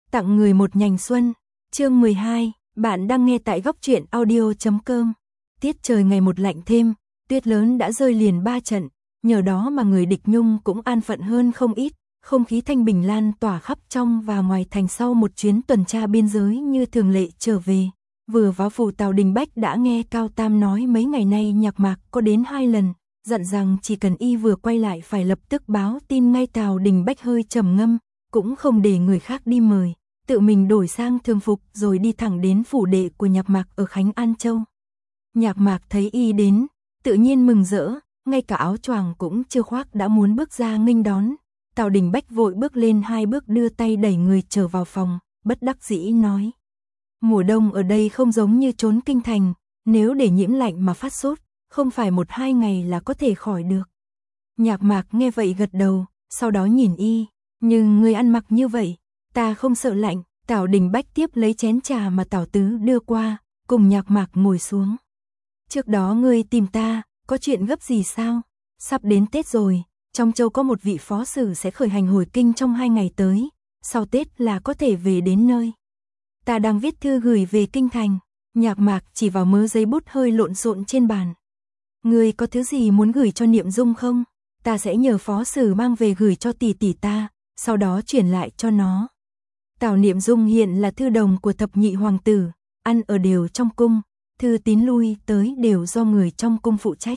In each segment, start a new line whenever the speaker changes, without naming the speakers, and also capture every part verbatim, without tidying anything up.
tặng người một nhành xuân. Chương mười hai, bạn đang nghe tại góc truyện audio chấm com. Tiết trời ngày một lạnh thêm, tuyết lớn đã rơi liền ba trận, nhờ đó mà người địch Nhung cũng an phận hơn không ít, không khí thanh bình lan tỏa khắp trong và ngoài thành sau một chuyến tuần tra biên giới như thường lệ trở về. Vừa vào phủ Tào Đình Bách đã nghe Cao Tam nói mấy ngày nay Nhạc Mạc có đến hai lần, dặn rằng chỉ cần y vừa quay lại phải lập tức báo tin ngay. Tào Đình Bách hơi trầm ngâm, cũng không để người khác đi mời, tự mình đổi sang thường phục rồi đi thẳng đến phủ đệ của Nhạc Mạc ở Khánh An Châu. Nhạc Mạc thấy y đến, tự nhiên mừng rỡ, ngay cả áo choàng cũng chưa khoác đã muốn bước ra nghênh đón. Tào Đình Bách vội bước lên hai bước đưa tay đẩy người trở vào phòng, bất đắc dĩ nói: mùa đông ở đây không giống như trốn kinh thành, nếu để nhiễm lạnh mà phát sốt, không phải một hai ngày là có thể khỏi được. Nhạc Mạc nghe vậy gật đầu, sau đó nhìn y, nhưng người ăn mặc như vậy, ta không sợ lạnh. Tào Đình Bách tiếp lấy chén trà mà Tào Tứ đưa qua, cùng Nhạc Mạc ngồi xuống. Trước đó ngươi tìm ta, có chuyện gấp gì sao? Sắp đến Tết rồi, trong châu có một vị phó sử sẽ khởi hành hồi kinh trong hai ngày tới, sau Tết là có thể về đến nơi. Ta đang viết thư gửi về kinh thành. Nhạc Mạc chỉ vào mớ giấy bút hơi lộn xộn trên bàn. Ngươi có thứ gì muốn gửi cho Niệm Dung không? Ta sẽ nhờ phó sử mang về gửi cho tỷ tỷ ta, sau đó chuyển lại cho nó. Tào Niệm Dung hiện là thư đồng của thập nhị hoàng tử, ăn ở đều trong cung, thư tín lui tới đều do người trong cung phụ trách.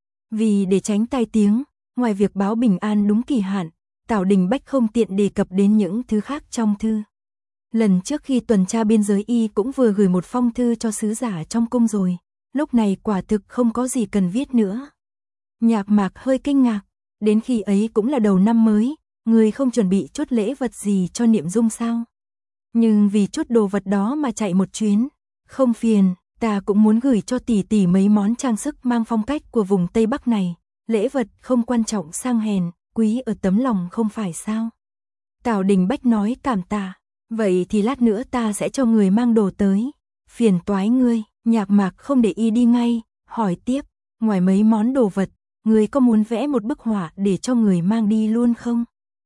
Vì để tránh tai tiếng, ngoài việc báo bình an đúng kỳ hạn, Tào Đình Bách không tiện đề cập đến những thứ khác trong thư. Lần trước khi tuần tra biên giới y cũng vừa gửi một phong thư cho sứ giả trong cung rồi, lúc này quả thực không có gì cần viết nữa. Nhạc Mạc hơi kinh ngạc, đến khi ấy cũng là đầu năm mới, người không chuẩn bị chút lễ vật gì cho Niệm Dung sao? Nhưng vì chút đồ vật đó mà chạy một chuyến, không phiền, ta cũng muốn gửi cho tỷ tỷ mấy món trang sức mang phong cách của vùng Tây Bắc này, lễ vật không quan trọng sang hèn, quý ở tấm lòng không phải sao? Tào Đình Bách nói cảm tạ. Vậy thì lát nữa ta sẽ cho người mang đồ tới. Phiền toái ngươi. Nhạc Mạc không để y đi ngay, hỏi tiếp, ngoài mấy món đồ vật, ngươi có muốn vẽ một bức họa để cho người mang đi luôn không?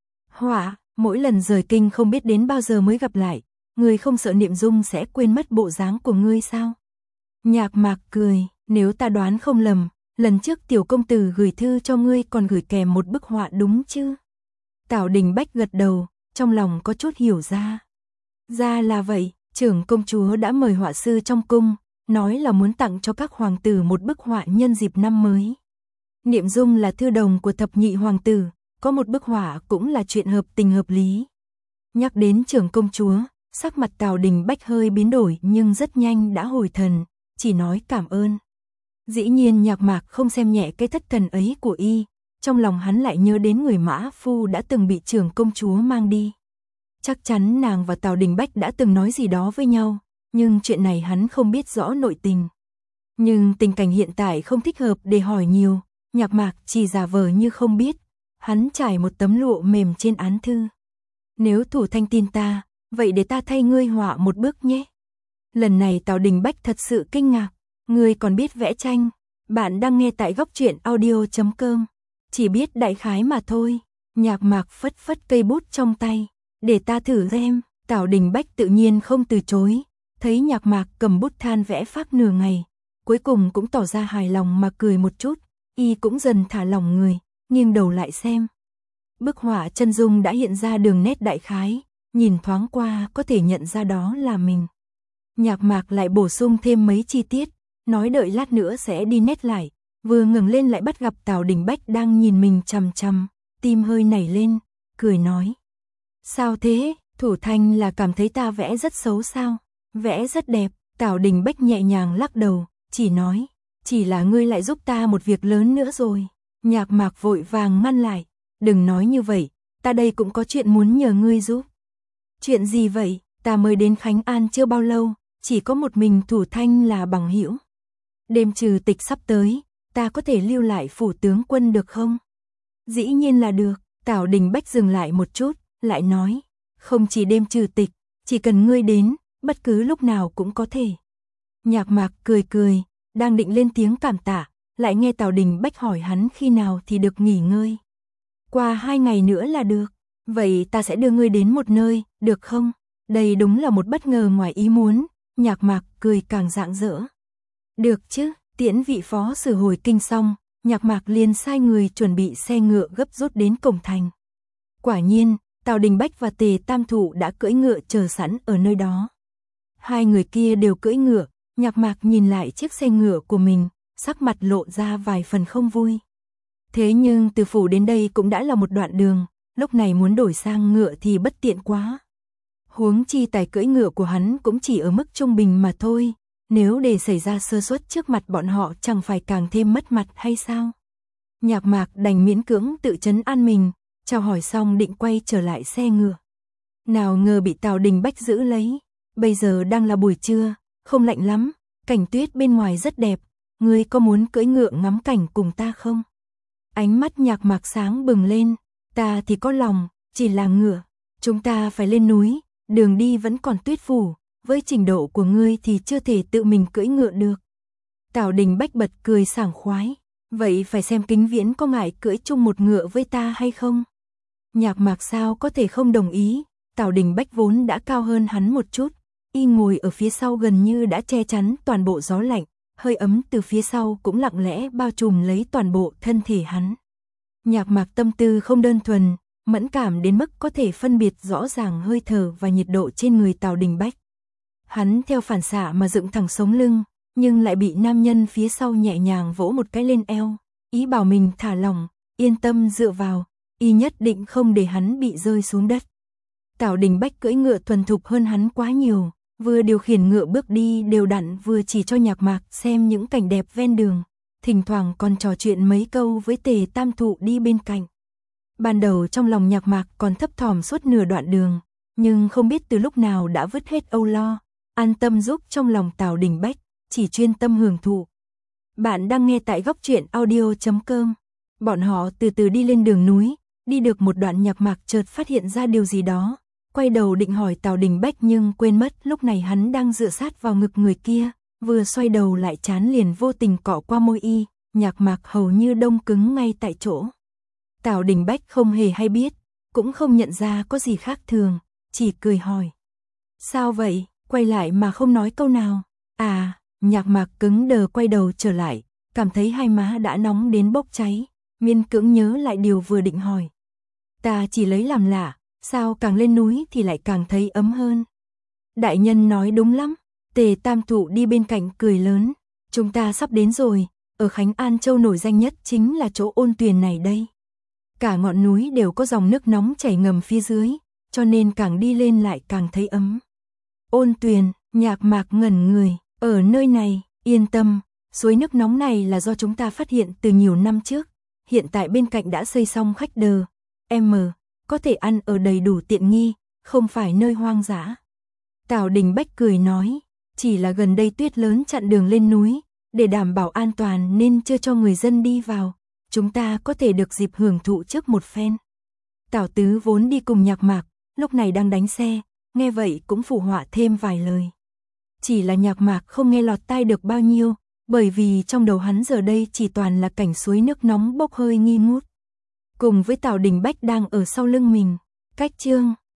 Họa? Mỗi lần rời kinh không biết đến bao giờ mới gặp lại, ngươi không sợ Niệm Dung sẽ quên mất bộ dáng của ngươi sao? Nhạc Mạc cười, nếu ta đoán không lầm, lần trước tiểu công tử gửi thư cho ngươi còn gửi kèm một bức họa đúng chứ? Tào Đình Bách gật đầu, trong lòng có chút hiểu ra. Ra là vậy, trưởng công chúa đã mời họa sư trong cung, nói là muốn tặng cho các hoàng tử một bức họa nhân dịp năm mới. Niệm Dung là thư đồng của thập nhị hoàng tử, có một bức họa cũng là chuyện hợp tình hợp lý. Nhắc đến trưởng công chúa, sắc mặt Tào Đình Bách hơi biến đổi nhưng rất nhanh đã hồi thần, chỉ nói cảm ơn. Dĩ nhiên Nhạc Mạc không xem nhẹ cái thất thần ấy của y, trong lòng hắn lại nhớ đến người mã phu đã từng bị trưởng công chúa mang đi. Chắc chắn nàng và Tào Đình Bách đã từng nói gì đó với nhau, nhưng chuyện này hắn không biết rõ nội tình. Nhưng tình cảnh hiện tại không thích hợp để hỏi nhiều, Nhạc Mạc chỉ giả vờ như không biết, hắn trải một tấm lụa mềm trên án thư. Nếu Thủ Thanh tin ta, vậy để ta thay ngươi họa một bức nhé. Lần này Tào Đình Bách thật sự kinh ngạc, ngươi còn biết vẽ tranh. Bạn đang nghe tại góc truyện audio chấm com. Chỉ biết đại khái mà thôi. Nhạc Mạc phất phất cây bút trong tay. Để ta thử xem. Tào Đình Bách tự nhiên không từ chối. Thấy Nhạc Mạc cầm bút than vẽ phác nửa ngày, cuối cùng cũng tỏ ra hài lòng mà cười một chút. Y cũng dần thả lỏng người, nghiêng đầu lại xem. Bức họa chân dung đã hiện ra đường nét đại khái, nhìn thoáng qua có thể nhận ra đó là mình. Nhạc Mạc lại bổ sung thêm mấy chi tiết, nói đợi lát nữa sẽ đi nét lại. Vừa ngẩng lên lại bắt gặp Tào Đình Bách đang nhìn mình chằm chằm, tim hơi nảy lên, cười nói: sao thế, Thủ Thanh là cảm thấy ta vẽ rất xấu sao? Vẽ rất đẹp. Tào Đình Bách nhẹ nhàng lắc đầu, chỉ nói: chỉ là ngươi lại giúp ta một việc lớn nữa rồi. Nhạc Mạc vội vàng ngăn lại: đừng nói như vậy, ta đây cũng có chuyện muốn nhờ ngươi giúp. Chuyện gì vậy? Ta mới đến Khánh An chưa bao lâu, chỉ có một mình Thủ Thanh là bằng hữu. Đêm trừ tịch sắp tới, ta có thể lưu lại phủ tướng quân được không? Dĩ nhiên là được. Tào Đình Bách dừng lại một chút, lại nói: không chỉ đêm trừ tịch, chỉ cần ngươi đến, bất cứ lúc nào cũng có thể. Nhạc Mạc cười cười, đang định lên tiếng cảm tạ, lại nghe Tào Đình Bách hỏi hắn khi nào thì được nghỉ ngơi. Qua hai ngày nữa là được. Vậy ta sẽ đưa ngươi đến một nơi, được không? Đây đúng là một bất ngờ ngoài ý muốn, Nhạc Mạc cười càng rạng rỡ. Được chứ, tiễn vị phó sử hồi kinh xong, Nhạc Mạc liền sai người chuẩn bị xe ngựa gấp rút đến cổng thành. Quả nhiên, Tào Đình Bách và Tề Tam Thụ đã cưỡi ngựa chờ sẵn ở nơi đó. Hai người kia đều cưỡi ngựa, Nhạc Mạc nhìn lại chiếc xe ngựa của mình, sắc mặt lộ ra vài phần không vui. Thế nhưng từ phủ đến đây cũng đã là một đoạn đường, lúc này muốn đổi sang ngựa thì bất tiện quá. Huống chi tài cưỡi ngựa của hắn cũng chỉ ở mức trung bình mà thôi, nếu để xảy ra sơ suất trước mặt bọn họ chẳng phải càng thêm mất mặt hay sao? Nhạc Mạc đành miễn cưỡng tự trấn an mình, chào hỏi xong định quay trở lại xe ngựa. Nào ngờ bị Tào Đình Bách giữ lấy, bây giờ đang là buổi trưa, không lạnh lắm, cảnh tuyết bên ngoài rất đẹp, ngươi có muốn cưỡi ngựa ngắm cảnh cùng ta không? Ánh mắt Nhạc Mạc sáng bừng lên, ta thì có lòng, chỉ là ngựa, chúng ta phải lên núi, đường đi vẫn còn tuyết phủ, với trình độ của ngươi thì chưa thể tự mình cưỡi ngựa được. Tào Đình Bách bật cười sảng khoái, vậy phải xem Kính Viễn có ngại cưỡi chung một ngựa với ta hay không? Nhạc Mạc sao có thể không đồng ý, Tào Đình Bách vốn đã cao hơn hắn một chút, y ngồi ở phía sau gần như đã che chắn toàn bộ gió lạnh, hơi ấm từ phía sau cũng lặng lẽ bao trùm lấy toàn bộ thân thể hắn. Nhạc Mạc tâm tư không đơn thuần, mẫn cảm đến mức có thể phân biệt rõ ràng hơi thở và nhiệt độ trên người Tào Đình Bách. Hắn theo phản xạ mà dựng thẳng sống lưng, nhưng lại bị nam nhân phía sau nhẹ nhàng vỗ một cái lên eo, ý bảo mình thả lỏng, yên tâm dựa vào, y nhất định không để hắn bị rơi xuống đất. Tào Đình Bách cưỡi ngựa thuần thục hơn hắn quá nhiều, vừa điều khiển ngựa bước đi đều đặn vừa chỉ cho Nhạc Mạc xem những cảnh đẹp ven đường, thỉnh thoảng còn trò chuyện mấy câu với Tề Tam Thụ đi bên cạnh. Ban đầu trong lòng Nhạc Mạc còn thấp thỏm suốt nửa đoạn đường, nhưng không biết từ lúc nào đã vứt hết âu lo, an tâm giúp trong lòng Tào Đình Bách, chỉ chuyên tâm hưởng thụ. Bạn đang nghe tại góc truyện audio chấm com. Bọn họ từ từ đi lên đường núi, đi được một đoạn Nhạc Mạc chợt phát hiện ra điều gì đó, quay đầu định hỏi Tào Đình Bách nhưng quên mất lúc này hắn đang dựa sát vào ngực người kia, vừa xoay đầu lại chán liền vô tình cọ qua môi y, Nhạc Mạc hầu như đông cứng ngay tại chỗ. Tào Đình Bách không hề hay biết, cũng không nhận ra có gì khác thường, chỉ cười hỏi. Sao vậy, quay lại mà không nói câu nào? À, Nhạc Mạc cứng đờ quay đầu trở lại, cảm thấy hai má đã nóng đến bốc cháy, miên cưỡng nhớ lại điều vừa định hỏi. Ta chỉ lấy làm lạ, sao càng lên núi thì lại càng thấy ấm hơn. Đại nhân nói đúng lắm, Tề Tam Thụ đi bên cạnh cười lớn, chúng ta sắp đến rồi, ở Khánh An Châu nổi danh nhất chính là chỗ Ôn Tuyền này đây. Cả ngọn núi đều có dòng nước nóng chảy ngầm phía dưới, cho nên càng đi lên lại càng thấy ấm. Ôn Tuyền, Nhạc Mạc ngẩn người, ở nơi này, yên tâm, suối nước nóng này là do chúng ta phát hiện từ nhiều năm trước, hiện tại bên cạnh đã xây xong khách đờ, M, có thể ăn ở đầy đủ tiện nghi, không phải nơi hoang dã. Tào Đình Bách cười nói, chỉ là gần đây tuyết lớn chặn đường lên núi, để đảm bảo an toàn nên chưa cho người dân đi vào, chúng ta có thể được dịp hưởng thụ trước một phen. Tào Tứ vốn đi cùng Nhạc Mạc, lúc này đang đánh xe, nghe vậy cũng phụ họa thêm vài lời. Chỉ là Nhạc Mạc không nghe lọt tai được bao nhiêu, bởi vì trong đầu hắn giờ đây chỉ toàn là cảnh suối nước nóng bốc hơi nghi ngút. Cùng với Tào Đình Bách đang ở sau lưng mình, cách chương